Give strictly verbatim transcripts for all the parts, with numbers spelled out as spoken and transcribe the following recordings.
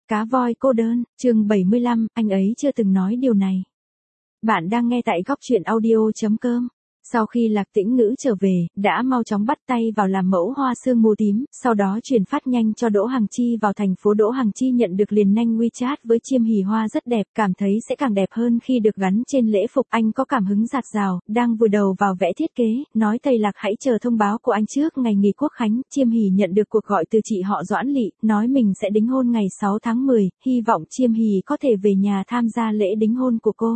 Cá voi cô đơn, chương bảy mươi lăm, anh ấy chưa từng nói điều này. Bạn đang nghe tại góc truyện audio chấm com. Sau khi Lạc Tĩnh Ngữ trở về, đã mau chóng bắt tay vào làm mẫu hoa sương mù tím, sau đó truyền phát nhanh cho Đỗ Hằng Chi vào thành phố. Đỗ Hằng Chi nhận được liền nhanh WeChat với chiêm hỉ hoa rất đẹp, cảm thấy sẽ càng đẹp hơn khi được gắn trên lễ phục. Anh có cảm hứng dạt dào, đang vùi đầu vào vẽ thiết kế, nói thầy Lạc hãy chờ thông báo của anh trước ngày nghỉ Quốc khánh. Chiêm hỉ nhận được cuộc gọi từ chị họ Doãn Lị, nói mình sẽ đính hôn ngày sáu tháng mười, hy vọng chiêm hỉ có thể về nhà tham gia lễ đính hôn của cô.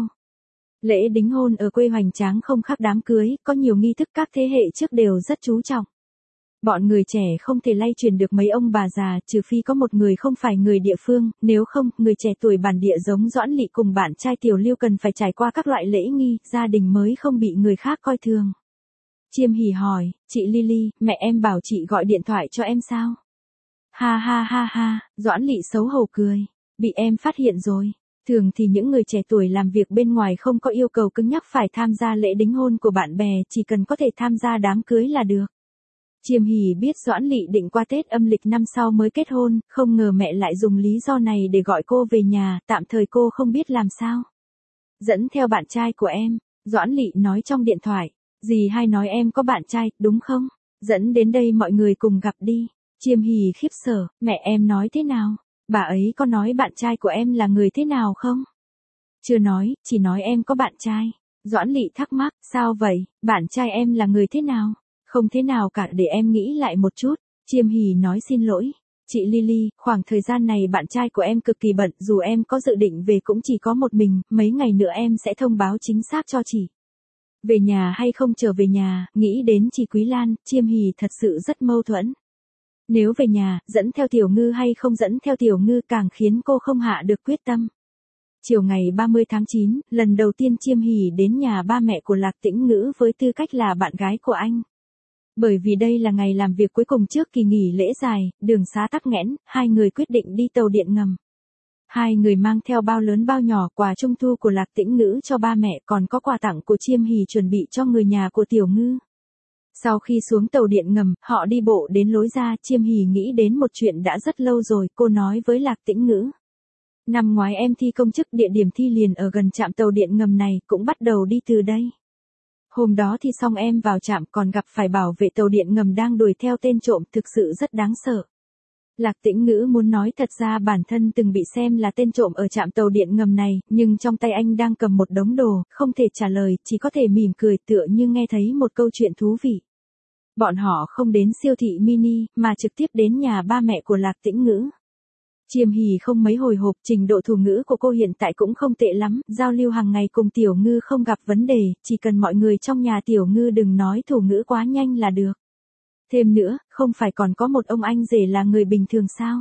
Lễ đính hôn ở quê hoành tráng không khác đám cưới, có nhiều nghi thức các thế hệ trước đều rất chú trọng. Bọn người trẻ không thể lay truyền được mấy ông bà già, trừ phi có một người không phải người địa phương, nếu không, người trẻ tuổi bản địa giống Doãn Lị cùng bạn trai Tiểu Lưu cần phải trải qua các loại lễ nghi, gia đình mới không bị người khác coi thường. Chiêm hỉ hỏi, chị Lily, mẹ em bảo chị gọi điện thoại cho em sao? Ha ha ha ha, Doãn Lị xấu hổ cười, bị em phát hiện rồi. Thường thì những người trẻ tuổi làm việc bên ngoài không có yêu cầu cứng nhắc phải tham gia lễ đính hôn của bạn bè, chỉ cần có thể tham gia đám cưới là được. Chiêm hỉ biết Doãn Lị định qua Tết âm lịch năm sau mới kết hôn, không ngờ mẹ lại dùng lý do này để gọi cô về nhà, tạm thời cô không biết làm sao. Dẫn theo bạn trai của em, Doãn Lị nói trong điện thoại, dì hai nói em có bạn trai, đúng không? Dẫn đến đây mọi người cùng gặp đi. Chiêm hỉ khiếp sợ, mẹ em nói thế nào? Bà ấy có nói bạn trai của em là người thế nào không? Chưa nói, chỉ nói em có bạn trai. Doãn Lị thắc mắc, sao vậy, bạn trai em là người thế nào? Không thế nào cả, để em nghĩ lại một chút. Chiêm hỉ nói xin lỗi. Chị Lily, khoảng thời gian này bạn trai của em cực kỳ bận, dù em có dự định về cũng chỉ có một mình, mấy ngày nữa em sẽ thông báo chính xác cho chị. Về nhà hay không trở về nhà, nghĩ đến chị Quý Lan, Chiêm hỉ thật sự rất mâu thuẫn. Nếu về nhà, dẫn theo Tiểu Ngư hay không dẫn theo Tiểu Ngư càng khiến cô không hạ được quyết tâm. Chiều ngày ba mươi tháng chín, lần đầu tiên Chiêm hỉ đến nhà ba mẹ của Lạc Tĩnh Ngữ với tư cách là bạn gái của anh. Bởi vì đây là ngày làm việc cuối cùng trước kỳ nghỉ lễ dài, đường xá tắc nghẽn, hai người quyết định đi tàu điện ngầm. Hai người mang theo bao lớn bao nhỏ quà trung thu của Lạc Tĩnh Ngữ cho ba mẹ, còn có quà tặng của Chiêm hỉ chuẩn bị cho người nhà của Tiểu Ngư. Sau khi xuống tàu điện ngầm, họ đi bộ đến lối ra. Chiêm hỉ nghĩ đến một chuyện đã rất lâu rồi, cô nói với Lạc Tĩnh Ngữ. Năm ngoái em thi công chức, địa điểm thi liền ở gần trạm tàu điện ngầm này, cũng bắt đầu đi từ đây. Hôm đó thi xong em vào trạm còn gặp phải bảo vệ tàu điện ngầm đang đuổi theo tên trộm, thực sự rất đáng sợ. Lạc Tĩnh Ngữ muốn nói thật ra bản thân từng bị xem là tên trộm ở trạm tàu điện ngầm này, nhưng trong tay anh đang cầm một đống đồ, không thể trả lời, chỉ có thể mỉm cười tựa như nghe thấy một câu chuyện thú vị. Bọn họ không đến siêu thị mini, mà trực tiếp đến nhà ba mẹ của Lạc Tĩnh Ngữ. Chiêm hỉ không mấy hồi hộp, trình độ thủ ngữ của cô hiện tại cũng không tệ lắm, giao lưu hàng ngày cùng Tiểu Ngư không gặp vấn đề, chỉ cần mọi người trong nhà Tiểu Ngư đừng nói thủ ngữ quá nhanh là được. Thêm nữa, không phải còn có một ông anh rể là người bình thường sao?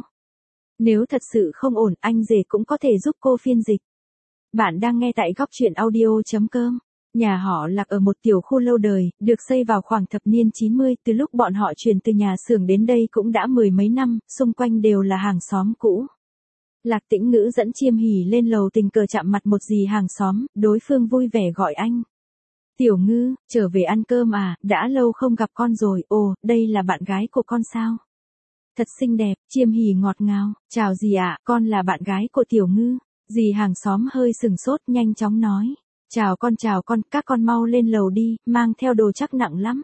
Nếu thật sự không ổn, anh rể cũng có thể giúp cô phiên dịch. Bạn đang nghe tại góc truyện audio chấm com. Nhà họ Lạc ở một tiểu khu lâu đời, được xây vào khoảng thập niên chín mươi, từ lúc bọn họ chuyển từ nhà xưởng đến đây cũng đã mười mấy năm, xung quanh đều là hàng xóm cũ. Lạc Tĩnh Ngữ dẫn Chiêm hỉ lên lầu, tình cờ chạm mặt một dì hàng xóm, đối phương vui vẻ gọi anh. Tiểu Ngư, trở về ăn cơm à, đã lâu không gặp con rồi, ồ, đây là bạn gái của con sao? Thật xinh đẹp, Chiêm hỉ ngọt ngào, chào dì ạ, con là bạn gái của Tiểu Ngư. Dì hàng xóm hơi sừng sốt, nhanh chóng nói. Chào con chào con, các con mau lên lầu đi, mang theo đồ chắc nặng lắm.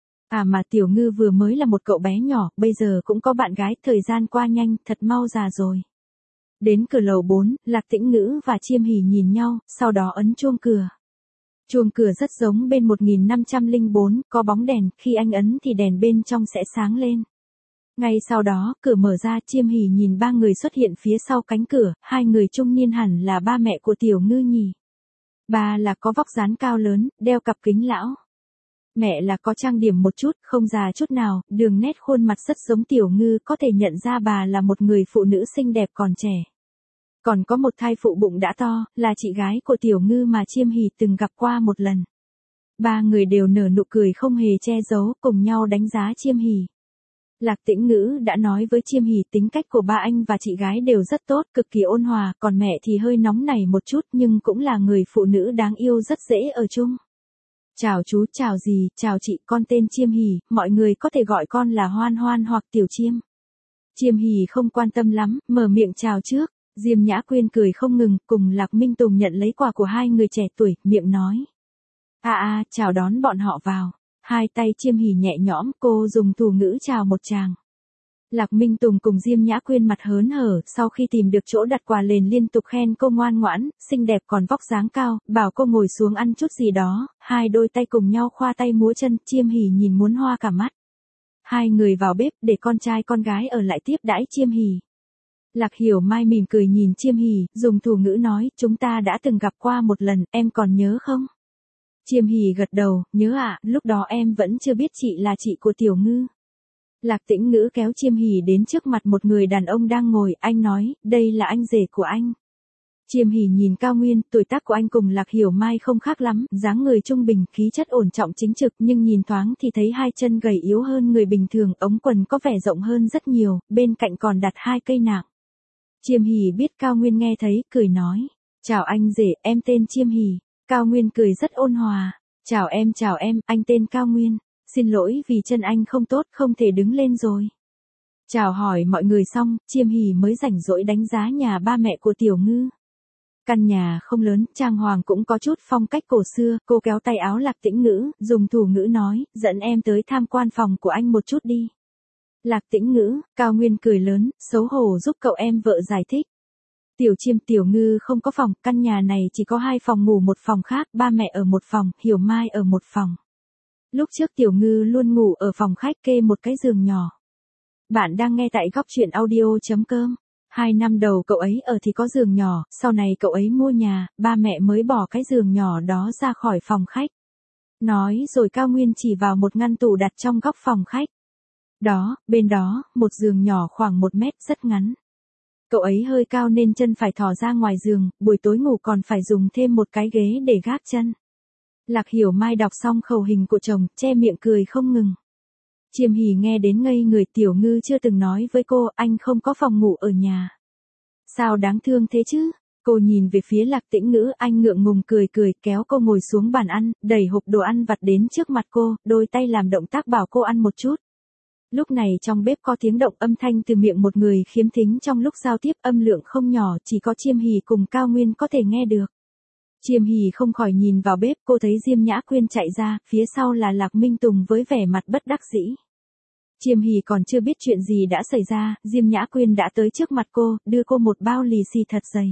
À mà Tiểu Ngư vừa mới là một cậu bé nhỏ, bây giờ cũng có bạn gái, thời gian qua nhanh, thật mau già rồi. Đến cửa lầu bốn, Lạc Tĩnh Ngữ và Chiêm hỉ nhìn nhau, sau đó ấn chuông cửa. Chuông cửa rất giống bên một nghìn năm trăm lẻ bốn, có bóng đèn, khi anh ấn thì đèn bên trong sẽ sáng lên. Ngay sau đó, cửa mở ra, Chiêm hỉ nhìn ba người xuất hiện phía sau cánh cửa, hai người trung niên hẳn là ba mẹ của Tiểu Ngư nhỉ. Ba là có vóc dáng cao lớn, đeo cặp kính lão. Mẹ là có trang điểm một chút, không già chút nào, đường nét khuôn mặt rất giống Tiểu Ngư, có thể nhận ra bà là một người phụ nữ xinh đẹp còn trẻ. Còn có một thai phụ bụng đã to, là chị gái của Tiểu Ngư mà Chiêm hỉ từng gặp qua một lần. Ba người đều nở nụ cười không hề che giấu, cùng nhau đánh giá Chiêm hỉ. Lạc Tĩnh Ngữ đã nói với Chiêm hỉ tính cách của ba anh và chị gái đều rất tốt, cực kỳ ôn hòa, còn mẹ thì hơi nóng nảy một chút nhưng cũng là người phụ nữ đáng yêu rất dễ ở chung. Chào chú, chào dì, chào chị, con tên Chiêm hỉ, mọi người có thể gọi con là Hoan Hoan hoặc Tiểu Chiêm. Chiêm hỉ không quan tâm lắm, mở miệng chào trước. Diêm Nhã Quyên cười không ngừng, cùng Lạc Minh Tùng nhận lấy quà của hai người trẻ tuổi, miệng nói. À à, chào đón bọn họ vào. Hai tay Chiêm Hỉ nhẹ nhõm, cô dùng thủ ngữ chào một tràng. Lạc Minh Tùng cùng Diêm Nhã Quyên mặt hớn hở, sau khi tìm được chỗ đặt quà liền liên tục khen cô ngoan ngoãn, xinh đẹp còn vóc dáng cao, bảo cô ngồi xuống ăn chút gì đó, hai đôi tay cùng nhau khoa tay múa chân, Chiêm Hỉ nhìn muốn hoa cả mắt. Hai người vào bếp để con trai con gái ở lại tiếp đãi Chiêm Hỉ. Lạc Hiểu Mai mỉm cười nhìn Chiêm Hỉ, dùng thủ ngữ nói, chúng ta đã từng gặp qua một lần, em còn nhớ không? Chiêm Hỉ gật đầu, nhớ ạ, à, lúc đó em vẫn chưa biết chị là chị của Tiểu Ngư. Lạc Tĩnh Ngữ kéo Chiêm Hỉ đến trước mặt một người đàn ông đang ngồi, anh nói, đây là anh rể của anh. Chiêm Hỉ nhìn Cao Nguyên, tuổi tác của anh cùng Lạc Hiểu Mai không khác lắm, dáng người trung bình, khí chất ổn trọng chính trực, nhưng nhìn thoáng thì thấy hai chân gầy yếu hơn người bình thường, ống quần có vẻ rộng hơn rất nhiều, bên cạnh còn đặt hai cây nạng. Chiêm Hỉ biết Cao Nguyên nghe thấy, cười nói, chào anh rể, em tên Chiêm Hỉ. Cao Nguyên cười rất ôn hòa, chào em chào em, anh tên Cao Nguyên. Xin lỗi vì chân anh không tốt, không thể đứng lên rồi. Chào hỏi mọi người xong, Chiêm Hỉ mới rảnh rỗi đánh giá nhà ba mẹ của Tiểu Ngư. Căn nhà không lớn, trang hoàng cũng có chút phong cách cổ xưa, cô kéo tay áo Lạc Tĩnh Ngữ, dùng thủ ngữ nói, dẫn em tới tham quan phòng của anh một chút đi. Lạc Tĩnh Ngữ, Cao Nguyên cười lớn, xấu hổ giúp cậu em vợ giải thích. Tiểu Chiêm Tiểu Ngư không có phòng, căn nhà này chỉ có hai phòng ngủ một phòng khác, ba mẹ ở một phòng, Hiểu Mai ở một phòng. Lúc trước Tiểu Ngư luôn ngủ ở phòng khách kê một cái giường nhỏ. Bạn đang nghe tại góc truyện audio.com. Hai năm đầu cậu ấy ở thì có giường nhỏ, sau này cậu ấy mua nhà, ba mẹ mới bỏ cái giường nhỏ đó ra khỏi phòng khách. Nói rồi Cao Nguyên chỉ vào một ngăn tủ đặt trong góc phòng khách. Đó, bên đó, một giường nhỏ khoảng một mét rất ngắn. Cậu ấy hơi cao nên chân phải thò ra ngoài giường, buổi tối ngủ còn phải dùng thêm một cái ghế để gác chân. Lạc Hiểu Mai đọc xong khẩu hình của chồng, che miệng cười không ngừng. Chiêm Hỉ nghe đến ngây người, Tiểu Ngư chưa từng nói với cô, anh không có phòng ngủ ở nhà. Sao đáng thương thế chứ? Cô nhìn về phía Lạc Tĩnh Ngữ, anh ngượng ngùng cười cười, kéo cô ngồi xuống bàn ăn, đẩy hộp đồ ăn vặt đến trước mặt cô, đôi tay làm động tác bảo cô ăn một chút. Lúc này trong bếp có tiếng động âm thanh từ miệng một người khiếm thính trong lúc giao tiếp, âm lượng không nhỏ, chỉ có Chiêm Hỉ cùng Cao Nguyên có thể nghe được. Chiêm Hỉ không khỏi nhìn vào bếp, cô thấy Diêm Nhã Quyên chạy ra, phía sau là Lạc Minh Tùng với vẻ mặt bất đắc dĩ. Chiêm Hỉ còn chưa biết chuyện gì đã xảy ra, Diêm Nhã Quyên đã tới trước mặt cô, đưa cô một bao lì xì thật dày.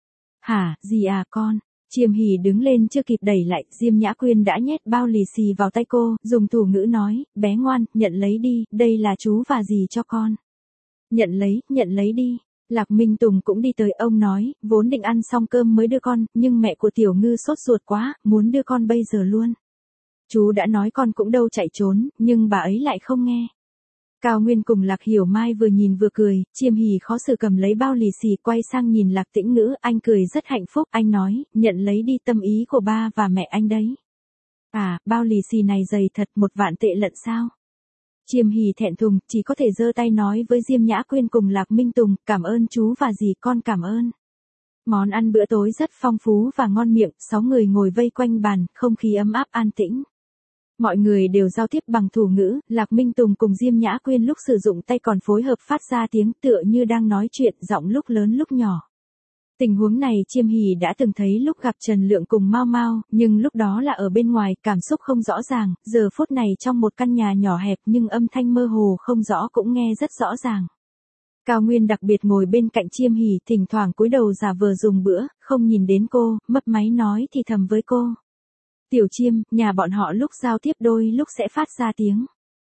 Hả, gì à con? Chiêm Hỉ đứng lên chưa kịp đẩy lại, Diêm Nhã Quyên đã nhét bao lì xì vào tay cô, dùng thủ ngữ nói, bé ngoan, nhận lấy đi, đây là chú và dì cho con. Nhận lấy, nhận lấy đi. Lạc Minh Tùng cũng đi tới, ông nói, vốn định ăn xong cơm mới đưa con, nhưng mẹ của Tiểu Ngư sốt ruột quá, muốn đưa con bây giờ luôn. Chú đã nói con cũng đâu chạy trốn, nhưng bà ấy lại không nghe. Cao Nguyên cùng Lạc Hiểu Mai vừa nhìn vừa cười, Chiêm Hỉ khó xử cầm lấy bao lì xì quay sang nhìn Lạc Tĩnh Ngữ, anh cười rất hạnh phúc, anh nói, nhận lấy đi, tâm ý của ba và mẹ anh đấy. À, bao lì xì này dày thật, một vạn tệ lận sao? Chiêm Hỉ thẹn thùng, chỉ có thể giơ tay nói với Diêm Nhã Quyên cùng Lạc Minh Tùng, cảm ơn chú và dì, con cảm ơn. Món ăn bữa tối rất phong phú và ngon miệng, sáu người ngồi vây quanh bàn, không khí ấm áp an tĩnh. Mọi người đều giao tiếp bằng thủ ngữ, Lạc Minh Tùng cùng Diêm Nhã Quyên lúc sử dụng tay còn phối hợp phát ra tiếng tựa như đang nói chuyện, giọng lúc lớn lúc nhỏ. Tình huống này Chiêm Hỉ đã từng thấy lúc gặp Trần Lượng cùng Mao Mao, nhưng lúc đó là ở bên ngoài, cảm xúc không rõ ràng, giờ phút này trong một căn nhà nhỏ hẹp nhưng âm thanh mơ hồ không rõ cũng nghe rất rõ ràng. Cao Nguyên đặc biệt ngồi bên cạnh Chiêm Hỉ, thỉnh thoảng cúi đầu giả vờ dùng bữa, không nhìn đến cô, mấp máy nói thì thầm với cô. Tiểu Chiêm, nhà bọn họ lúc giao tiếp đôi lúc sẽ phát ra tiếng.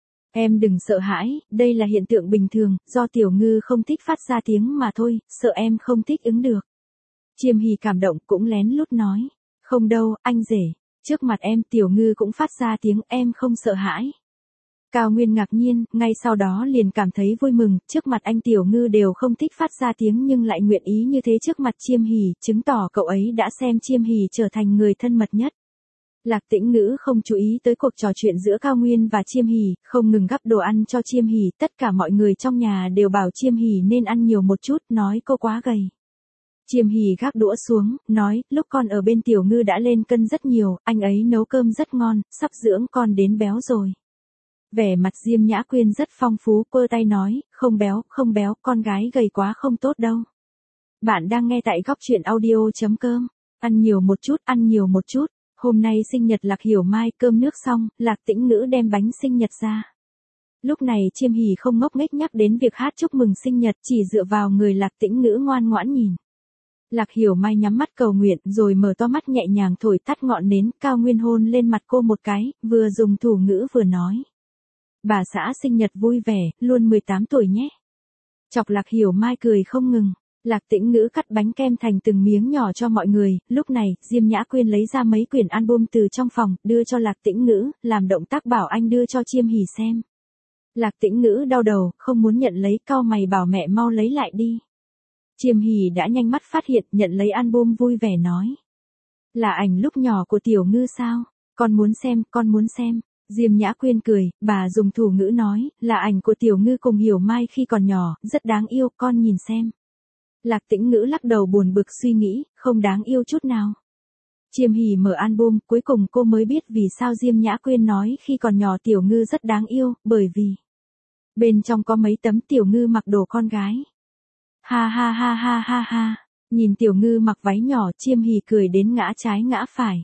Em đừng sợ hãi, đây là hiện tượng bình thường, do Tiểu Ngư không thích phát ra tiếng mà thôi, sợ em không thích ứng được. Chiêm Hỉ cảm động cũng lén lút nói. Không đâu, anh rể, trước mặt em Tiểu Ngư cũng phát ra tiếng, em không sợ hãi. Cao Nguyên ngạc nhiên, ngay sau đó liền cảm thấy vui mừng, trước mặt anh Tiểu Ngư đều không thích phát ra tiếng nhưng lại nguyện ý như thế trước mặt Chiêm Hỉ, chứng tỏ cậu ấy đã xem Chiêm Hỉ trở thành người thân mật nhất. Lạc Tĩnh Ngữ không chú ý tới cuộc trò chuyện giữa Cao Nguyên và Chiêm Hỉ, không ngừng gắp đồ ăn cho Chiêm Hỉ, tất cả mọi người trong nhà đều bảo Chiêm Hỉ nên ăn nhiều một chút, nói cô quá gầy. Chiêm Hỉ gác đũa xuống, nói, lúc con ở bên Tiểu Ngư đã lên cân rất nhiều, anh ấy nấu cơm rất ngon, sắp dưỡng con đến béo rồi. Vẻ mặt Diêm Nhã Quyên rất phong phú, quơ tay nói, không béo, không béo, con gái gầy quá không tốt đâu. Bạn đang nghe tại góc chuyện audio chấm com. Ăn nhiều một chút, ăn nhiều một chút. Hôm nay sinh nhật Lạc Hiểu Mai, cơm nước xong, Lạc Tĩnh Ngữ đem bánh sinh nhật ra. Lúc này Chiêm Hỉ không ngốc nghếch nhắc đến việc hát chúc mừng sinh nhật, chỉ dựa vào người Lạc Tĩnh Ngữ ngoan ngoãn nhìn. Lạc Hiểu Mai nhắm mắt cầu nguyện rồi mở to mắt nhẹ nhàng thổi tắt ngọn nến, Cao Nguyên hôn lên mặt cô một cái, vừa dùng thủ ngữ vừa nói. Bà xã sinh nhật vui vẻ, luôn mười tám tuổi nhé. Chọc Lạc Hiểu Mai cười không ngừng. Lạc Tĩnh Ngữ cắt bánh kem thành từng miếng nhỏ cho mọi người, lúc này, Diêm Nhã Quyên lấy ra mấy quyển album từ trong phòng, đưa cho Lạc Tĩnh Ngữ, làm động tác bảo anh đưa cho Chiêm Hỉ xem. Lạc Tĩnh Ngữ đau đầu, không muốn nhận lấy, cau mày bảo mẹ mau lấy lại đi. Chiêm Hỉ đã nhanh mắt phát hiện, nhận lấy album vui vẻ nói. Là ảnh lúc nhỏ của Tiểu Ngư sao? Con muốn xem, con muốn xem. Diêm Nhã Quyên cười, bà dùng thủ ngữ nói, là ảnh của Tiểu Ngư cùng Hiểu Mai khi còn nhỏ, rất đáng yêu, con nhìn xem. Lạc Tĩnh Ngữ lắc đầu buồn bực suy nghĩ, không đáng yêu chút nào. Chiêm Hỉ mở album, cuối cùng cô mới biết vì sao Diêm Nhã Quyên nói khi còn nhỏ Tiểu Ngư rất đáng yêu, bởi vì bên trong có mấy tấm Tiểu Ngư mặc đồ con gái. Ha ha ha ha ha ha, nhìn Tiểu Ngư mặc váy nhỏ, Chiêm Hỉ cười đến ngã trái ngã phải.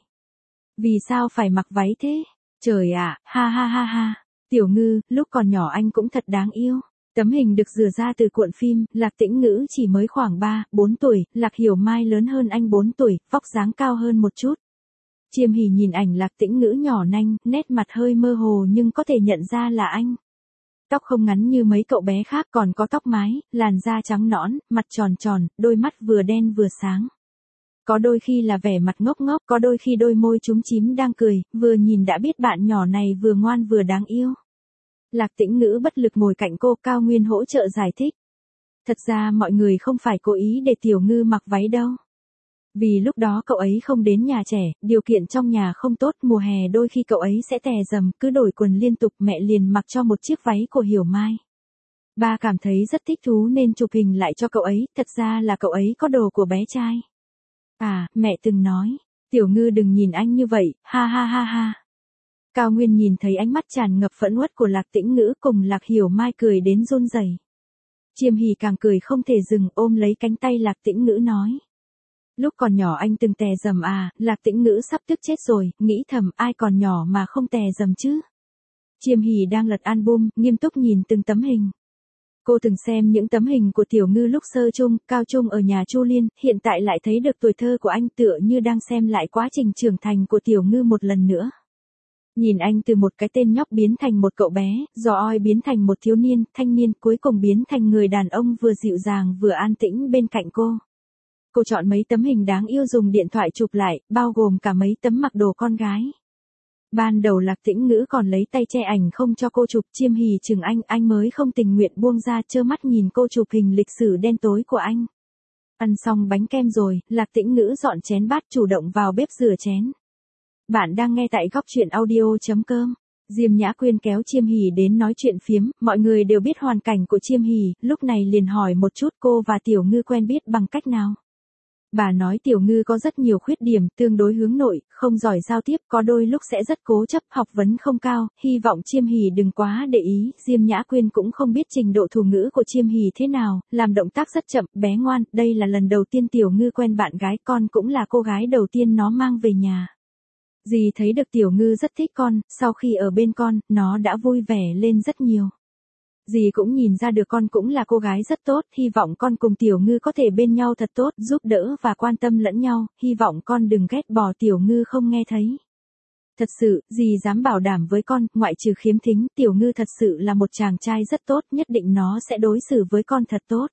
Vì sao phải mặc váy thế? Trời ạ, à, ha ha ha ha, Tiểu Ngư, lúc còn nhỏ anh cũng thật đáng yêu. Tấm hình được rửa ra từ cuộn phim, Lạc Tĩnh Ngữ chỉ mới khoảng ba, bốn tuổi, Lạc Hiểu Mai lớn hơn anh bốn tuổi, vóc dáng cao hơn một chút. Chiêm Hỉ nhìn ảnh Lạc Tĩnh Ngữ nhỏ nanh, nét mặt hơi mơ hồ nhưng có thể nhận ra là anh. Tóc không ngắn như mấy cậu bé khác, còn có tóc mái, làn da trắng nõn, mặt tròn tròn, đôi mắt vừa đen vừa sáng. Có đôi khi là vẻ mặt ngốc ngốc, có đôi khi đôi môi chúm chím đang cười, vừa nhìn đã biết bạn nhỏ này vừa ngoan vừa đáng yêu. Lạc Tĩnh Ngữ bất lực ngồi cạnh cô, Cao Nguyên hỗ trợ giải thích. Thật ra mọi người không phải cố ý để Tiểu Ngư mặc váy đâu. Vì lúc đó cậu ấy không đến nhà trẻ, điều kiện trong nhà không tốt, mùa hè đôi khi cậu ấy sẽ tè dầm, cứ đổi quần liên tục, mẹ liền mặc cho một chiếc váy của Hiểu Mai. Ba cảm thấy rất thích thú nên chụp hình lại cho cậu ấy, thật ra là cậu ấy có đồ của bé trai. À, mẹ từng nói, Tiểu Ngư đừng nhìn anh như vậy, ha ha ha ha. Cao Nguyên nhìn thấy ánh mắt tràn ngập phẫn uất của Lạc Tĩnh Ngữ cùng Lạc Hiểu Mai cười đến run rẩy. Chiêm Hỉ càng cười không thể dừng, ôm lấy cánh tay Lạc Tĩnh Ngữ nói. Lúc còn nhỏ anh từng tè dầm à, Lạc Tĩnh Ngữ sắp tức chết rồi, nghĩ thầm ai còn nhỏ mà không tè dầm chứ. Chiêm Hỉ đang lật album, nghiêm túc nhìn từng tấm hình. Cô từng xem những tấm hình của Tiểu Ngư lúc sơ trung, cao trung ở nhà Chu Liên, hiện tại lại thấy được tuổi thơ của anh, tựa như đang xem lại quá trình trưởng thành của Tiểu Ngư một lần nữa. Nhìn anh từ một cái tên nhóc biến thành một cậu bé, giò oi biến thành một thiếu niên, thanh niên, cuối cùng biến thành người đàn ông vừa dịu dàng vừa an tĩnh bên cạnh cô. Cô chọn mấy tấm hình đáng yêu dùng điện thoại chụp lại, bao gồm cả mấy tấm mặc đồ con gái. Ban đầu Lạc Tĩnh Ngữ còn lấy tay che ảnh không cho cô chụp, Chiêm Hỉ chừng anh, anh mới không tình nguyện buông ra, trơ mắt nhìn cô chụp hình lịch sử đen tối của anh. Ăn xong bánh kem rồi, Lạc Tĩnh Ngữ dọn chén bát chủ động vào bếp rửa chén. Bạn đang nghe tại góc chuyện audio chấm com. Diêm Nhã Quyên kéo Chiêm Hỉ đến nói chuyện phiếm, mọi người đều biết hoàn cảnh của Chiêm Hỉ, lúc này liền hỏi một chút cô và Tiểu Ngư quen biết bằng cách nào. Bà nói Tiểu Ngư có rất nhiều khuyết điểm, tương đối hướng nội, không giỏi giao tiếp, có đôi lúc sẽ rất cố chấp, học vấn không cao, hy vọng Chiêm Hỉ đừng quá để ý. Diêm Nhã Quyên cũng không biết trình độ thủ ngữ của Chiêm Hỉ thế nào, làm động tác rất chậm, bé ngoan, đây là lần đầu tiên Tiểu Ngư quen bạn gái, con cũng là cô gái đầu tiên nó mang về nhà. Dì thấy được Tiểu Ngư rất thích con, sau khi ở bên con, nó đã vui vẻ lên rất nhiều. Dì cũng nhìn ra được con cũng là cô gái rất tốt, hy vọng con cùng Tiểu Ngư có thể bên nhau thật tốt, giúp đỡ và quan tâm lẫn nhau, hy vọng con đừng ghét bỏ Tiểu Ngư không nghe thấy. Thật sự, dì dám bảo đảm với con, ngoại trừ khiếm thính, Tiểu Ngư thật sự là một chàng trai rất tốt, nhất định nó sẽ đối xử với con thật tốt.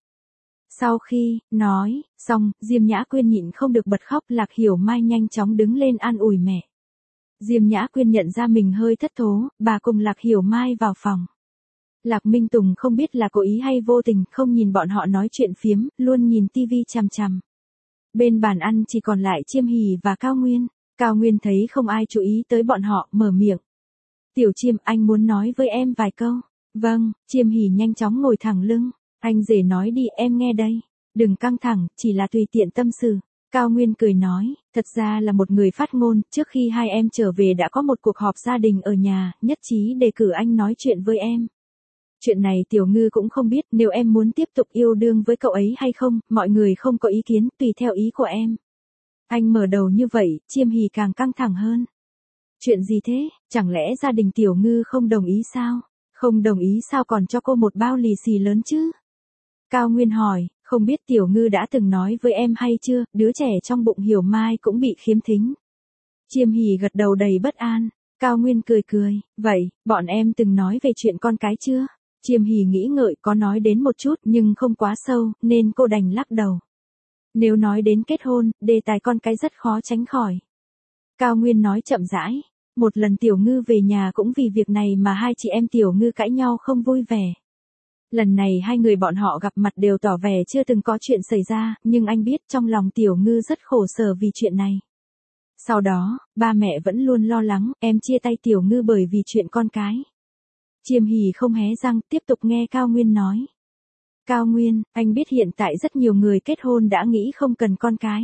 Sau khi, nói, xong, Diêm Nhã Quyên nhịn không được bật khóc, Lạc Hiểu Mai nhanh chóng đứng lên an ủi mẹ. Diêm Nhã Quyên nhận ra mình hơi thất thố, bà cùng Lạc Hiểu Mai vào phòng. Lạc Minh Tùng không biết là cố ý hay vô tình, không nhìn bọn họ nói chuyện phiếm, luôn nhìn tivi chằm chằm. Bên bàn ăn chỉ còn lại Chiêm Hỉ và Cao Nguyên. Cao Nguyên thấy không ai chú ý tới bọn họ, mở miệng. Tiểu Chiêm, anh muốn nói với em vài câu. Vâng, Chiêm Hỉ nhanh chóng ngồi thẳng lưng. Anh rể nói đi, em nghe đây. Đừng căng thẳng, chỉ là tùy tiện tâm sự. Cao Nguyên cười nói, thật ra là một người phát ngôn, trước khi hai em trở về đã có một cuộc họp gia đình ở nhà, nhất trí đề cử anh nói chuyện với em. Chuyện này Tiểu Ngư cũng không biết, nếu em muốn tiếp tục yêu đương với cậu ấy hay không, mọi người không có ý kiến, tùy theo ý của em. Anh mở đầu như vậy, Chiêm Hỷ càng căng thẳng hơn. Chuyện gì thế, chẳng lẽ gia đình Tiểu Ngư không đồng ý sao? Không đồng ý sao còn cho cô một bao lì xì lớn chứ? Cao Nguyên hỏi, không biết Tiểu Ngư đã từng nói với em hay chưa, đứa trẻ trong bụng Hiểu Mai cũng bị khiếm thính. Chiêm Hỷ gật đầu đầy bất an. Cao Nguyên cười cười, vậy, bọn em từng nói về chuyện con cái chưa? Chiêm Hỷ nghĩ ngợi có nói đến một chút nhưng không quá sâu, nên cô đành lắc đầu. Nếu nói đến kết hôn, đề tài con cái rất khó tránh khỏi. Cao Nguyên nói chậm rãi, một lần Tiểu Ngư về nhà cũng vì việc này mà hai chị em Tiểu Ngư cãi nhau không vui vẻ. Lần này hai người bọn họ gặp mặt đều tỏ vẻ chưa từng có chuyện xảy ra, nhưng anh biết trong lòng Tiểu Ngư rất khổ sở vì chuyện này. Sau đó, ba mẹ vẫn luôn lo lắng, em chia tay Tiểu Ngư bởi vì chuyện con cái. Chiêm Hỷ không hé răng, tiếp tục nghe Cao Nguyên nói. Cao Nguyên, anh biết hiện tại rất nhiều người kết hôn đã nghĩ không cần con cái.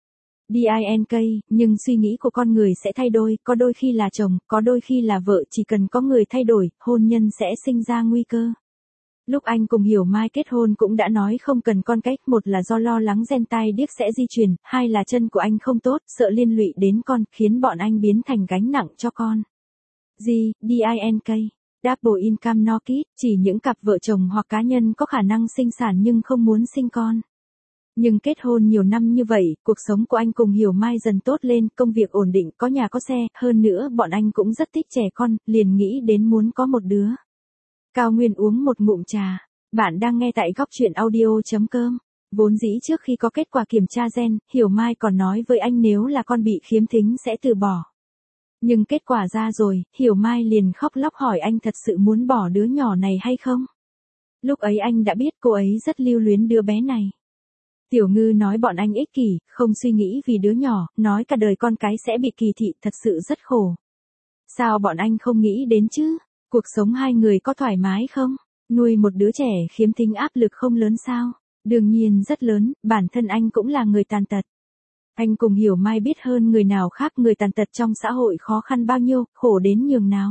đink, nhưng suy nghĩ của con người sẽ thay đổi, có đôi khi là chồng, có đôi khi là vợ, chỉ cần có người thay đổi, hôn nhân sẽ sinh ra nguy cơ. Lúc anh cùng Hiểu Mai kết hôn cũng đã nói không cần con cái, một là do lo lắng gen tai điếc sẽ di truyền, hai là chân của anh không tốt, sợ liên lụy đến con, khiến bọn anh biến thành gánh nặng cho con. G, đink, Double Income No Kid, chỉ những cặp vợ chồng hoặc cá nhân có khả năng sinh sản nhưng không muốn sinh con. Nhưng kết hôn nhiều năm như vậy, cuộc sống của anh cùng Hiểu Mai dần tốt lên, công việc ổn định, có nhà có xe, hơn nữa bọn anh cũng rất thích trẻ con, liền nghĩ đến muốn có một đứa. Cao Nguyên uống một ngụm trà. Bạn đang nghe tại góc truyện audio chấm com. Vốn dĩ trước khi có kết quả kiểm tra gen, Hiểu Mai còn nói với anh nếu là con bị khiếm thính sẽ từ bỏ. Nhưng kết quả ra rồi, Hiểu Mai liền khóc lóc hỏi anh thật sự muốn bỏ đứa nhỏ này hay không? Lúc ấy anh đã biết cô ấy rất lưu luyến đứa bé này. Tiểu Ngư nói bọn anh ích kỷ, không suy nghĩ vì đứa nhỏ, nói cả đời con cái sẽ bị kỳ thị, thật sự rất khổ. Sao bọn anh không nghĩ đến chứ? Cuộc sống hai người có thoải mái không? Nuôi một đứa trẻ khiếm thính áp lực không lớn sao? Đương nhiên rất lớn, bản thân anh cũng là người tàn tật. Anh cùng Hiểu Mai biết hơn người nào khác người tàn tật trong xã hội khó khăn bao nhiêu, khổ đến nhường nào.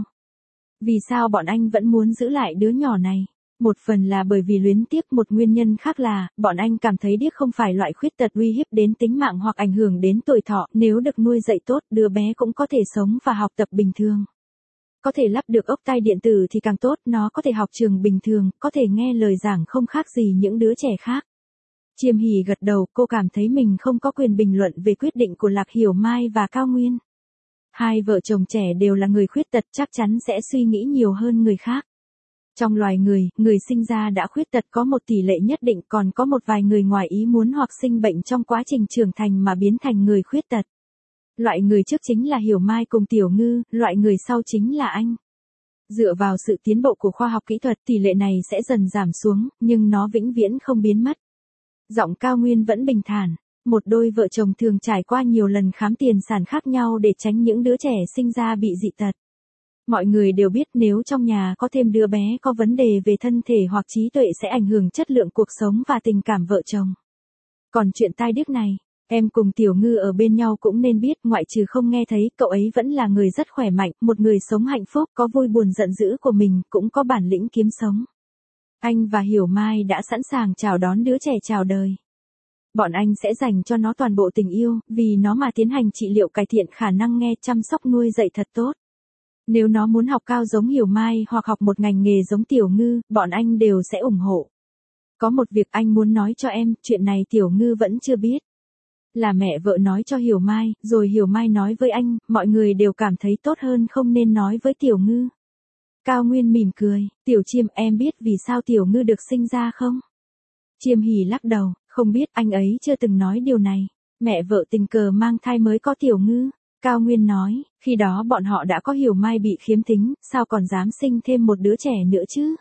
Vì sao bọn anh vẫn muốn giữ lại đứa nhỏ này? Một phần là bởi vì luyến tiếc, một nguyên nhân khác là, bọn anh cảm thấy điếc không phải loại khuyết tật uy hiếp đến tính mạng hoặc ảnh hưởng đến tuổi thọ, nếu được nuôi dạy tốt, đứa bé cũng có thể sống và học tập bình thường. Có thể lắp được ốc tai điện tử thì càng tốt, nó có thể học trường bình thường, có thể nghe lời giảng không khác gì những đứa trẻ khác. Chiêm Hỷ gật đầu, cô cảm thấy mình không có quyền bình luận về quyết định của Lạc Hiểu Mai và Cao Nguyên. Hai vợ chồng trẻ đều là người khuyết tật, chắc chắn sẽ suy nghĩ nhiều hơn người khác. Trong loài người, người sinh ra đã khuyết tật có một tỷ lệ nhất định, còn có một vài người ngoài ý muốn hoặc sinh bệnh trong quá trình trưởng thành mà biến thành người khuyết tật. Loại người trước chính là Hiểu Mai cùng Tiểu Ngư, loại người sau chính là anh. Dựa vào sự tiến bộ của khoa học kỹ thuật, tỷ lệ này sẽ dần giảm xuống, nhưng nó vĩnh viễn không biến mất. Giọng Cao Nguyên vẫn bình thản. Một đôi vợ chồng thường trải qua nhiều lần khám tiền sản khác nhau để tránh những đứa trẻ sinh ra bị dị tật. Mọi người đều biết nếu trong nhà có thêm đứa bé có vấn đề về thân thể hoặc trí tuệ sẽ ảnh hưởng chất lượng cuộc sống và tình cảm vợ chồng. Còn chuyện tai điếc này, em cùng Tiểu Ngư ở bên nhau cũng nên biết, ngoại trừ không nghe thấy, cậu ấy vẫn là người rất khỏe mạnh, một người sống hạnh phúc, có vui buồn giận dữ của mình, cũng có bản lĩnh kiếm sống. Anh và Hiểu Mai đã sẵn sàng chào đón đứa trẻ chào đời. Bọn anh sẽ dành cho nó toàn bộ tình yêu, vì nó mà tiến hành trị liệu cải thiện khả năng nghe, chăm sóc nuôi dạy thật tốt. Nếu nó muốn học cao giống Hiểu Mai hoặc học một ngành nghề giống Tiểu Ngư, bọn anh đều sẽ ủng hộ. Có một việc anh muốn nói cho em, chuyện này Tiểu Ngư vẫn chưa biết. Là mẹ vợ nói cho Hiểu Mai, rồi Hiểu Mai nói với anh, mọi người đều cảm thấy tốt hơn không nên nói với Tiểu Ngư. Cao Nguyên mỉm cười, Tiểu Chiêm, em biết vì sao Tiểu Ngư được sinh ra không? Chiêm Hỷ lắc đầu, không biết, anh ấy chưa từng nói điều này. Mẹ vợ tình cờ mang thai mới có Tiểu Ngư. Cao Nguyên nói, khi đó bọn họ đã có Hiểu Mai bị khiếm thính, sao còn dám sinh thêm một đứa trẻ nữa chứ?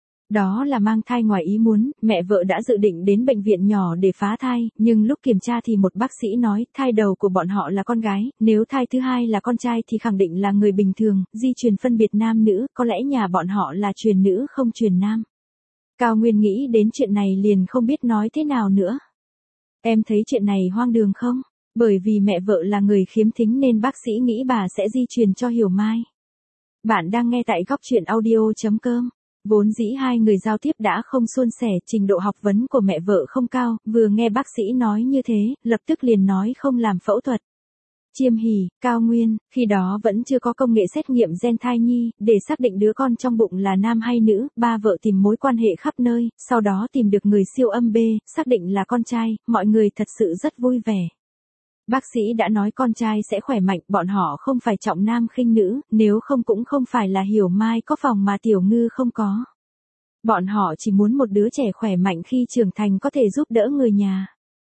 Đó là mang thai ngoài ý muốn, mẹ vợ đã dự định đến bệnh viện nhỏ để phá thai, nhưng lúc kiểm tra thì một bác sĩ nói, thai đầu của bọn họ là con gái, nếu thai thứ hai là con trai thì khẳng định là người bình thường, di truyền phân biệt nam nữ, có lẽ nhà bọn họ là truyền nữ không truyền nam. Cao Nguyên nghĩ đến chuyện này liền không biết nói thế nào nữa. Em thấy chuyện này hoang đường không? Bởi vì mẹ vợ là người khiếm thính nên bác sĩ nghĩ bà sẽ di truyền cho Hiểu Mai. Bạn đang nghe tại góc truyện audio chấm com. Vốn dĩ hai người giao tiếp đã không suôn sẻ, trình độ học vấn của mẹ vợ không cao, vừa nghe bác sĩ nói như thế, lập tức liền nói không làm phẫu thuật. Chiêm Hỷ, Cao Nguyên, khi đó vẫn chưa có công nghệ xét nghiệm gen thai nhi, để xác định đứa con trong bụng là nam hay nữ, ba vợ tìm mối quan hệ khắp nơi, sau đó tìm được người siêu âm B, xác định là con trai, mọi người thật sự rất vui vẻ. Bác sĩ đã nói con trai sẽ khỏe mạnh, bọn họ không phải trọng nam khinh nữ, nếu không cũng không phải là Hiểu Mai có phòng mà Tiểu Ngư không có. Bọn họ chỉ muốn một đứa trẻ khỏe mạnh khi trưởng thành có thể giúp đỡ người nhà.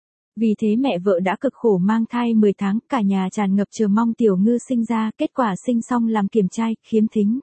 Vì thế mẹ vợ đã cực khổ mang thai mười tháng, cả nhà tràn ngập chờ mong Tiểu Ngư sinh ra, kết quả sinh xong làm kiềm trai, khiếm thính.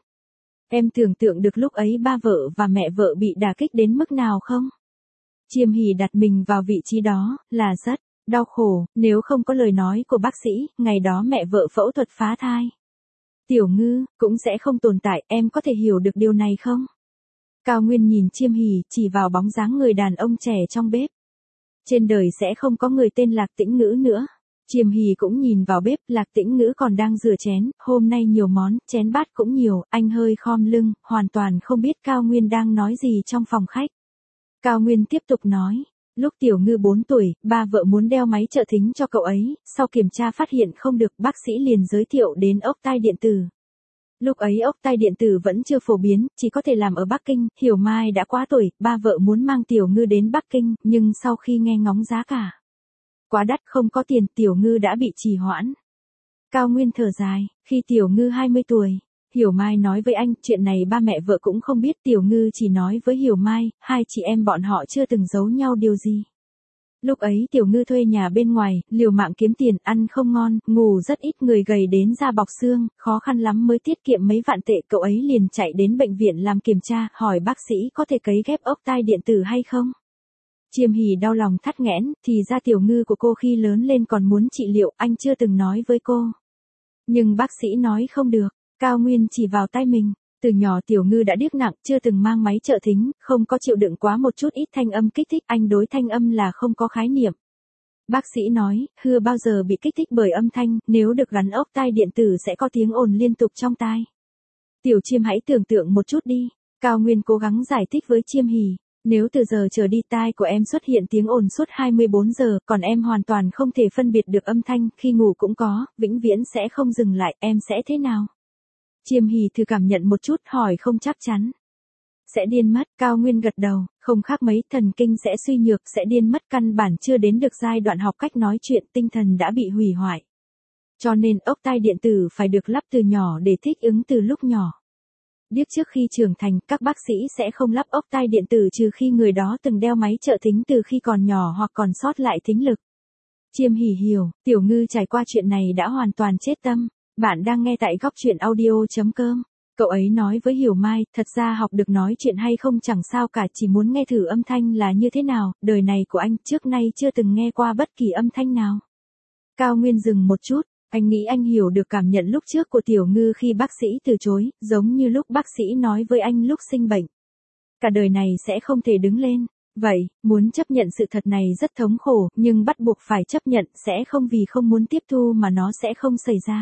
Em tưởng tượng được lúc ấy ba vợ và mẹ vợ bị đả kích đến mức nào không? Chiêm Hỷ đặt mình vào vị trí đó, là rất đau khổ, nếu không có lời nói của bác sĩ, ngày đó mẹ vợ phẫu thuật phá thai. Tiểu Ngư, cũng sẽ không tồn tại, em có thể hiểu được điều này không? Cao Nguyên nhìn Chiêm Hỷ, chỉ vào bóng dáng người đàn ông trẻ trong bếp. Trên đời sẽ không có người tên Lạc Tĩnh Ngữ nữa. Chiêm Hỷ cũng nhìn vào bếp, Lạc Tĩnh Ngữ còn đang rửa chén, hôm nay nhiều món, chén bát cũng nhiều, anh hơi khom lưng, hoàn toàn không biết Cao Nguyên đang nói gì trong phòng khách. Cao Nguyên tiếp tục nói, lúc Tiểu Ngư bốn tuổi, ba vợ muốn đeo máy trợ thính cho cậu ấy, sau kiểm tra phát hiện không được, bác sĩ liền giới thiệu đến ốc tai điện tử. Lúc ấy ốc tai điện tử vẫn chưa phổ biến, chỉ có thể làm ở Bắc Kinh, Hiểu Mai đã quá tuổi, ba vợ muốn mang Tiểu Ngư đến Bắc Kinh, nhưng sau khi nghe ngóng giá cả quá đắt không có tiền, Tiểu Ngư đã bị trì hoãn. Cao Nguyên thở dài, khi Tiểu Ngư hai mươi tuổi, Hiểu Mai nói với anh, chuyện này ba mẹ vợ cũng không biết, Tiểu Ngư chỉ nói với Hiểu Mai, hai chị em bọn họ chưa từng giấu nhau điều gì. Lúc ấy Tiểu Ngư thuê nhà bên ngoài, liều mạng kiếm tiền, ăn không ngon, ngủ rất ít, người gầy đến da bọc xương, khó khăn lắm mới tiết kiệm mấy vạn tệ, cậu ấy liền chạy đến bệnh viện làm kiểm tra, hỏi bác sĩ có thể cấy ghép ốc tai điện tử hay không. Chiêm Hỷ đau lòng thắt nghẽn, thì ra Tiểu Ngư của cô khi lớn lên còn muốn trị liệu, anh chưa từng nói với cô. Nhưng bác sĩ nói không được. Cao Nguyên chỉ vào tay mình, từ nhỏ Tiểu Ngư đã điếc nặng, chưa từng mang máy trợ thính, không có chịu đựng quá một chút ít thanh âm kích thích, anh đối thanh âm là không có khái niệm. Bác sĩ nói, hưa bao giờ bị kích thích bởi âm thanh, nếu được gắn ốc tai điện tử sẽ có tiếng ồn liên tục trong tai. Tiểu Chiêm hãy tưởng tượng một chút đi, Cao Nguyên cố gắng giải thích với Chiêm Hỷ, nếu từ giờ trở đi tai của em xuất hiện tiếng ồn suốt hai mươi bốn giờ, còn em hoàn toàn không thể phân biệt được âm thanh, khi ngủ cũng có, vĩnh viễn sẽ không dừng lại, em sẽ thế nào? Chiêm Hỷ thử cảm nhận một chút, hỏi không chắc chắn. Sẽ điên mất, Cao Nguyên gật đầu, không khác mấy, thần kinh sẽ suy nhược, sẽ điên mất, căn bản chưa đến được giai đoạn học cách nói chuyện, tinh thần đã bị hủy hoại. Cho nên ốc tai điện tử phải được lắp từ nhỏ để thích ứng từ lúc nhỏ. Điếc trước khi trưởng thành, các bác sĩ sẽ không lắp ốc tai điện tử trừ khi người đó từng đeo máy trợ thính từ khi còn nhỏ hoặc còn sót lại thính lực. Chiêm Hỷ hiểu, Tiểu Ngư trải qua chuyện này đã hoàn toàn chết tâm. Bạn đang nghe tại góc truyện audio chấm com. Cậu ấy nói với Hiểu Mai, thật ra học được nói chuyện hay không chẳng sao cả, chỉ muốn nghe thử âm thanh là như thế nào, đời này của anh trước nay chưa từng nghe qua bất kỳ âm thanh nào. Cao Nguyên dừng một chút, anh nghĩ anh hiểu được cảm nhận lúc trước của Tiểu Ngư khi bác sĩ từ chối, giống như lúc bác sĩ nói với anh lúc sinh bệnh. Cả đời này sẽ không thể đứng lên. Vậy, muốn chấp nhận sự thật này rất thống khổ, nhưng bắt buộc phải chấp nhận, sẽ không vì không muốn tiếp thu mà nó sẽ không xảy ra.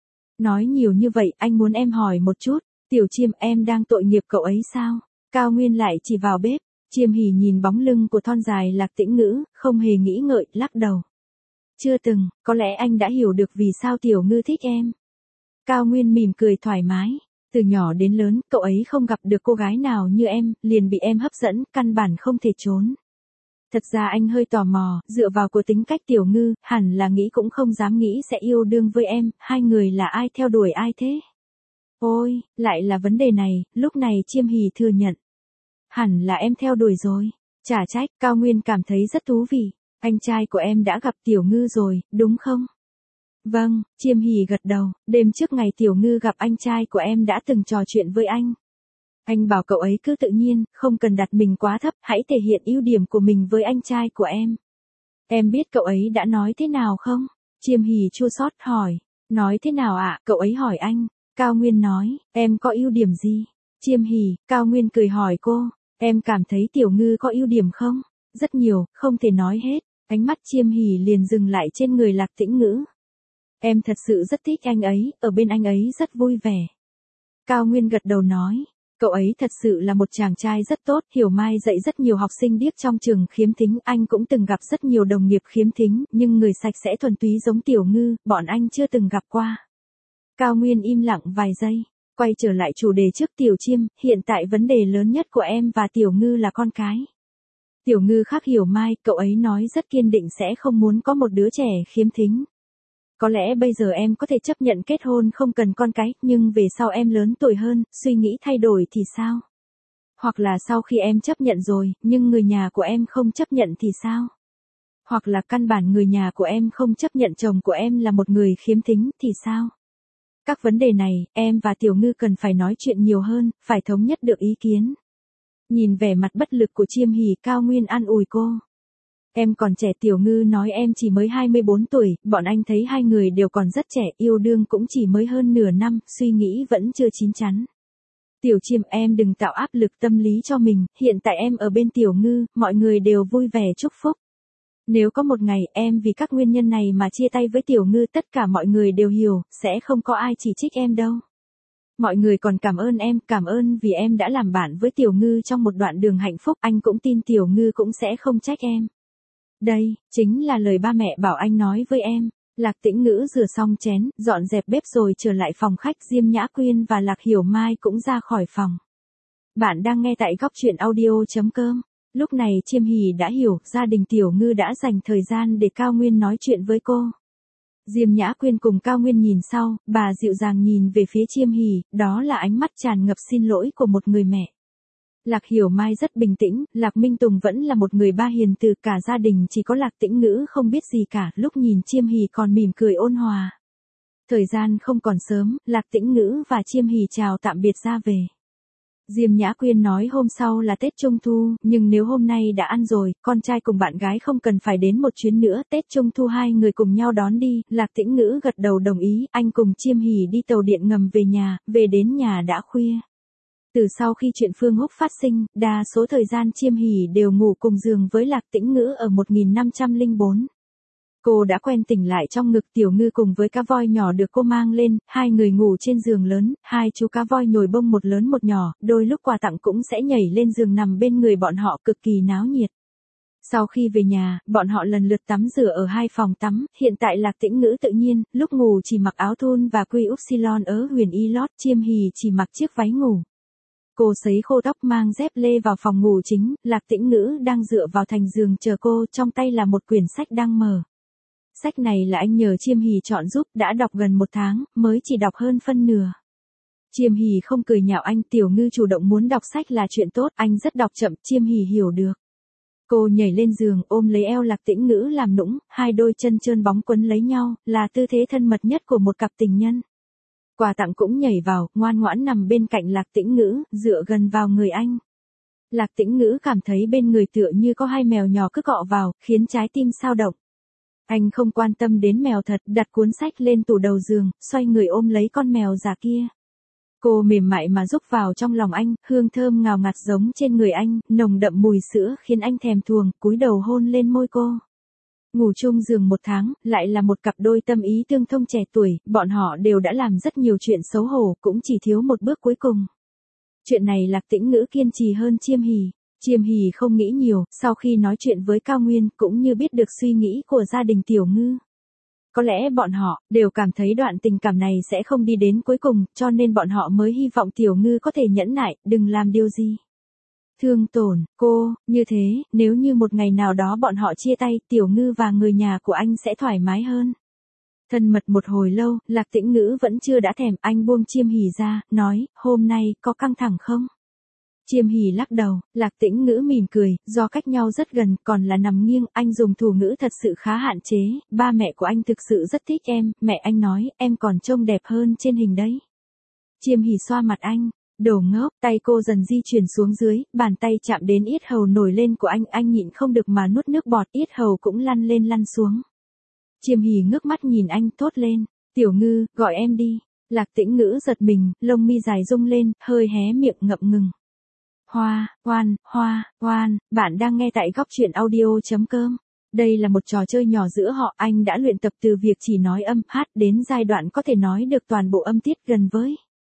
Nói nhiều như vậy, anh muốn em hỏi một chút, Tiểu Chiêm, em đang tội nghiệp cậu ấy sao? Cao Nguyên lại chỉ vào bếp, Chiêm Hỷ nhìn bóng lưng của thon dài Lạc Tĩnh Ngữ, không hề nghĩ ngợi, lắc đầu. Chưa từng, có lẽ anh đã hiểu được vì sao Tiểu Ngư thích em. Cao Nguyên mỉm cười thoải mái, từ nhỏ đến lớn, cậu ấy không gặp được cô gái nào như em, liền bị em hấp dẫn, căn bản không thể trốn. Thật ra anh hơi tò mò, dựa vào của tính cách Tiểu Ngư, hẳn là nghĩ cũng không dám nghĩ sẽ yêu đương với em, hai người là ai theo đuổi ai thế? Ôi, lại là vấn đề này, lúc này Chiêm Hỷ thừa nhận. Hẳn là em theo đuổi rồi. Chả trách, Cao Nguyên cảm thấy rất thú vị. Anh trai của em đã gặp Tiểu Ngư rồi, đúng không? Vâng, Chiêm Hỷ gật đầu, đêm trước ngày Tiểu Ngư gặp anh trai của em đã từng trò chuyện với anh. Anh bảo cậu ấy cứ tự nhiên, không cần đặt mình quá thấp, hãy thể hiện ưu điểm của mình với anh trai của em. Em biết cậu ấy đã nói thế nào không? Chiêm Hỷ chua xót hỏi. Nói thế nào ạ? Cậu ấy hỏi anh. Cao Nguyên nói, em có ưu điểm gì? Chiêm Hỷ, Cao Nguyên cười hỏi cô, em cảm thấy Tiểu Ngư có ưu điểm không? Rất nhiều, không thể nói hết. Ánh mắt Chiêm Hỷ liền dừng lại trên người Lạc Tĩnh Ngữ. Em thật sự rất thích anh ấy, ở bên anh ấy rất vui vẻ. Cao Nguyên gật đầu nói, Cậu ấy thật sự là một chàng trai rất tốt, Hiểu Mai dạy rất nhiều học sinh điếc trong trường khiếm thính, anh cũng từng gặp rất nhiều đồng nghiệp khiếm thính, nhưng người sạch sẽ thuần túy giống Tiểu Ngư, bọn anh chưa từng gặp qua. Cao Nguyên im lặng vài giây, quay trở lại chủ đề trước. Tiểu Chiêm, hiện tại vấn đề lớn nhất của em và Tiểu Ngư là con cái. Tiểu Ngư khác Hiểu Mai, cậu ấy nói rất kiên định sẽ không muốn có một đứa trẻ khiếm thính. Có lẽ bây giờ em có thể chấp nhận kết hôn không cần con cái, nhưng về sau em lớn tuổi hơn, suy nghĩ thay đổi thì sao? Hoặc là sau khi em chấp nhận rồi, nhưng người nhà của em không chấp nhận thì sao? Hoặc là căn bản người nhà của em không chấp nhận chồng của em là một người khiếm thính thì sao? Các vấn đề này, em và Tiểu Ngư cần phải nói chuyện nhiều hơn, phải thống nhất được ý kiến. Nhìn vẻ mặt bất lực của Chiêm Hỉ, Cao Nguyên an ủi cô. Em còn trẻ. Tiểu Ngư nói em chỉ mới hai mươi bốn tuổi, bọn anh thấy hai người đều còn rất trẻ, yêu đương cũng chỉ mới hơn nửa năm, suy nghĩ vẫn chưa chín chắn. Tiểu Chiêm, em đừng tạo áp lực tâm lý cho mình, hiện tại em ở bên Tiểu Ngư, mọi người đều vui vẻ chúc phúc. Nếu có một ngày em vì các nguyên nhân này mà chia tay với Tiểu Ngư, tất cả mọi người đều hiểu, sẽ không có ai chỉ trích em đâu. Mọi người còn cảm ơn em, cảm ơn vì em đã làm bạn với Tiểu Ngư trong một đoạn đường hạnh phúc, anh cũng tin Tiểu Ngư cũng sẽ không trách em. Đây, chính là lời ba mẹ bảo anh nói với em. Lạc Tĩnh Ngữ rửa xong chén, dọn dẹp bếp rồi trở lại phòng khách. Diêm Nhã Quyên và Lạc Hiểu Mai cũng ra khỏi phòng. Bạn đang nghe tại góc truyện audio chấm com. Lúc này Chiêm Hỉ đã hiểu, gia đình Tiểu Ngư đã dành thời gian để Cao Nguyên nói chuyện với cô. Diêm Nhã Quyên cùng Cao Nguyên nhìn sau, bà dịu dàng nhìn về phía Chiêm Hỉ, đó là ánh mắt tràn ngập xin lỗi của một người mẹ. Lạc Hiểu Mai rất bình tĩnh, Lạc Minh Tùng vẫn là một người ba hiền từ, cả gia đình chỉ có Lạc Tĩnh Ngữ không biết gì cả, lúc nhìn Chiêm Hỉ còn mỉm cười ôn hòa. Thời gian không còn sớm, Lạc Tĩnh Ngữ và Chiêm Hỉ chào tạm biệt ra về. Diêm Nhã Quyên nói hôm sau là Tết Trung Thu, nhưng nếu hôm nay đã ăn rồi, con trai cùng bạn gái không cần phải đến một chuyến nữa, Tết Trung Thu hai người cùng nhau đón đi. Lạc Tĩnh Ngữ gật đầu đồng ý, anh cùng Chiêm Hỉ đi tàu điện ngầm về nhà, về đến nhà đã khuya. Từ sau khi chuyện Phương Húc phát sinh, đa số thời gian Chiêm Hỉ đều ngủ cùng giường với Lạc Tĩnh Ngữ ở một nghìn năm trăm lẻ bốn. Cô đã quen tỉnh lại trong ngực Tiểu Ngư cùng với cá voi nhỏ được cô mang lên, hai người ngủ trên giường lớn, hai chú cá voi nhồi bông một lớn một nhỏ, đôi lúc quà tặng cũng sẽ nhảy lên giường nằm bên người bọn họ, cực kỳ náo nhiệt. Sau khi về nhà, bọn họ lần lượt tắm rửa ở hai phòng tắm, hiện tại Lạc Tĩnh Ngữ tự nhiên, lúc ngủ chỉ mặc áo thun và quy upsilon ớ huyền y lót, Chiêm Hỉ chỉ mặc chiếc váy ngủ. Cô sấy khô tóc mang dép lê vào phòng ngủ chính, Lạc Tĩnh Ngữ đang dựa vào thành giường chờ cô, trong tay là một quyển sách đang mở. Sách này là anh nhờ Chiêm Hỉ chọn giúp, đã đọc gần một tháng, mới chỉ đọc hơn phân nửa. Chiêm Hỉ không cười nhạo anh, Tiểu Ngư chủ động muốn đọc sách là chuyện tốt, anh rất đọc chậm, Chiêm Hỉ hiểu được. Cô nhảy lên giường, ôm lấy eo Lạc Tĩnh Ngữ làm nũng, hai đôi chân trơn bóng quấn lấy nhau, là tư thế thân mật nhất của một cặp tình nhân. Quà tặng cũng nhảy vào, ngoan ngoãn nằm bên cạnh Lạc Tĩnh Ngữ, dựa gần vào người anh. Lạc Tĩnh Ngữ cảm thấy bên người tựa như có hai mèo nhỏ cứ cọ vào, khiến trái tim xao động. Anh không quan tâm đến mèo thật, đặt cuốn sách lên tủ đầu giường, xoay người ôm lấy con mèo già kia. Cô mềm mại mà rúc vào trong lòng anh, hương thơm ngào ngạt giống trên người anh, nồng đậm mùi sữa khiến anh thèm thuồng, cúi đầu hôn lên môi cô. Ngủ chung giường một tháng, lại là một cặp đôi tâm ý tương thông trẻ tuổi, bọn họ đều đã làm rất nhiều chuyện xấu hổ, cũng chỉ thiếu một bước cuối cùng. Chuyện này Lạc Tĩnh Ngữ kiên trì hơn Chiêm Hỉ. Chiêm Hỉ không nghĩ nhiều, sau khi nói chuyện với Cao Nguyên, cũng như biết được suy nghĩ của gia đình Tiểu Ngư. Có lẽ bọn họ đều cảm thấy đoạn tình cảm này sẽ không đi đến cuối cùng, cho nên bọn họ mới hy vọng Tiểu Ngư có thể nhẫn nại, đừng làm điều gì thương tổn cô. Như thế, nếu như một ngày nào đó bọn họ chia tay, Tiểu Ngư và người nhà của anh sẽ thoải mái hơn. Thân mật một hồi lâu, Lạc Tĩnh Ngữ vẫn chưa đã thèm, anh buông Chiêm Hỉ ra, nói, hôm nay có căng thẳng không? Chiêm Hỉ lắc đầu, Lạc Tĩnh Ngữ mỉm cười, do cách nhau rất gần, còn là nằm nghiêng, anh dùng thủ ngữ thật sự khá hạn chế, ba mẹ của anh thực sự rất thích em, mẹ anh nói, em còn trông đẹp hơn trên hình đấy. Chiêm Hỉ xoa mặt anh, đồ ngốc, tay cô dần di chuyển xuống dưới, bàn tay chạm đến yết hầu nổi lên của anh, anh nhịn không được mà nuốt nước bọt, yết hầu cũng lăn lên lăn xuống. Chiêm Hỉ ngước mắt nhìn anh, thốt lên, Tiểu Ngư, gọi em đi. Lạc Tĩnh Ngữ giật mình, lông mi dài rung lên, hơi hé miệng ngậm ngừng. Hoa, hoan, hoa, hoan, bạn đang nghe tại góc truyện audio chấm com. Đây là một trò chơi nhỏ giữa họ, anh đã luyện tập từ việc chỉ nói âm hát đến giai đoạn có thể nói được toàn bộ âm tiết gần với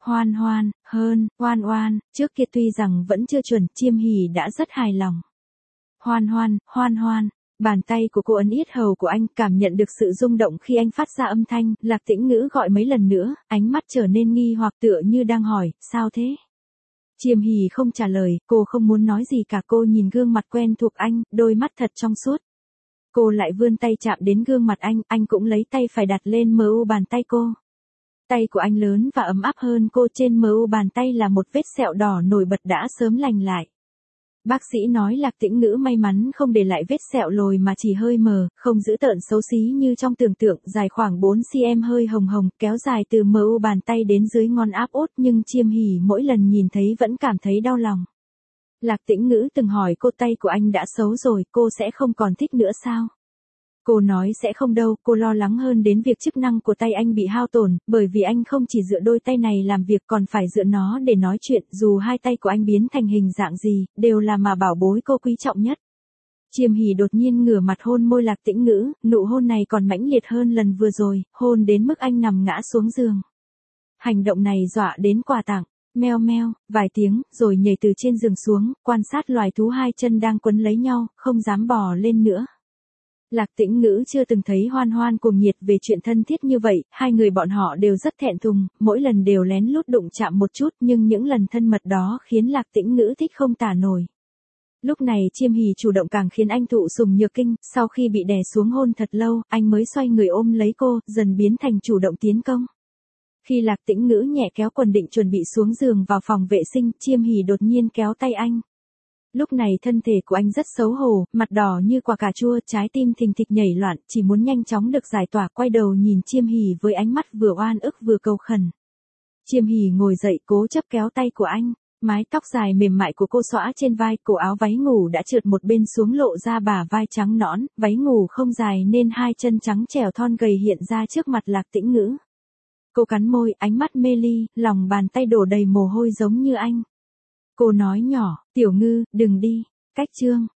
Hoan hoan, hơn, oan oan, trước kia tuy rằng vẫn chưa chuẩn, Chiêm Hỉ đã rất hài lòng. Hoan hoan, hoan hoan, bàn tay của cô ấn yết hầu của anh, cảm nhận được sự rung động khi anh phát ra âm thanh, Lạc Tĩnh Ngữ gọi mấy lần nữa, ánh mắt trở nên nghi hoặc tựa như đang hỏi, sao thế? Chiêm Hỉ không trả lời, cô không muốn nói gì cả, cô nhìn gương mặt quen thuộc anh, đôi mắt thật trong suốt. Cô lại vươn tay chạm đến gương mặt anh, anh cũng lấy tay phải đặt lên mờ u bàn tay cô. Tay của anh lớn và ấm áp hơn cô, trên mờ u bàn tay là một vết sẹo đỏ nổi bật đã sớm lành lại. Bác sĩ nói Lạc Tĩnh Ngữ may mắn không để lại vết sẹo lồi mà chỉ hơi mờ, không dữ tợn xấu xí như trong tưởng tượng, dài khoảng bốn xăng-ti-mét hơi hồng hồng, kéo dài từ mờ u bàn tay đến dưới ngón áp út, nhưng Chiêm Hỉ mỗi lần nhìn thấy vẫn cảm thấy đau lòng. Lạc Tĩnh Ngữ từng hỏi cô, tay của anh đã xấu rồi, cô sẽ không còn thích nữa sao? Cô nói sẽ không đâu, cô lo lắng hơn đến việc chức năng của tay anh bị hao tổn, bởi vì anh không chỉ dựa đôi tay này làm việc còn phải dựa nó để nói chuyện, dù hai tay của anh biến thành hình dạng gì, đều là mà bảo bối cô quý trọng nhất. Chiêm Hỉ đột nhiên ngửa mặt hôn môi Lạc Tĩnh Ngữ, nụ hôn này còn mãnh liệt hơn lần vừa rồi, hôn đến mức anh nằm ngã xuống giường. Hành động này dọa đến quà tặng. Meo meo, vài tiếng, rồi nhảy từ trên giường xuống, quan sát loài thú hai chân đang quấn lấy nhau, không dám bò lên nữa. Lạc Tĩnh Ngữ chưa từng thấy Hoan Hoan cuồng nhiệt về chuyện thân thiết như vậy, hai người bọn họ đều rất thẹn thùng, mỗi lần đều lén lút đụng chạm một chút, nhưng những lần thân mật đó khiến Lạc Tĩnh Ngữ thích không tả nổi. Lúc này Chiêm Hỉ chủ động càng khiến anh thụ sủng nhược kinh, sau khi bị đè xuống hôn thật lâu, anh mới xoay người ôm lấy cô, dần biến thành chủ động tiến công. Khi Lạc Tĩnh Ngữ nhẹ kéo quần định chuẩn bị xuống giường vào phòng vệ sinh, Chiêm Hỉ đột nhiên kéo tay anh. Lúc này thân thể của anh rất xấu hổ, mặt đỏ như quả cà chua, trái tim thình thịch nhảy loạn, chỉ muốn nhanh chóng được giải tỏa, quay đầu nhìn Chiêm Hỉ với ánh mắt vừa oan ức vừa cầu khẩn. Chiêm Hỉ ngồi dậy cố chấp kéo tay của anh, mái tóc dài mềm mại của cô xõa trên vai, cổ áo váy ngủ đã trượt một bên xuống lộ ra bả vai trắng nõn, váy ngủ không dài nên hai chân trắng trẻo thon gầy hiện ra trước mặt Lạc Tĩnh Ngữ. Cô cắn môi, ánh mắt mê ly, lòng bàn tay đổ đầy mồ hôi giống như anh. Cô nói nhỏ, Tiểu Ngư, đừng đi. Cách chương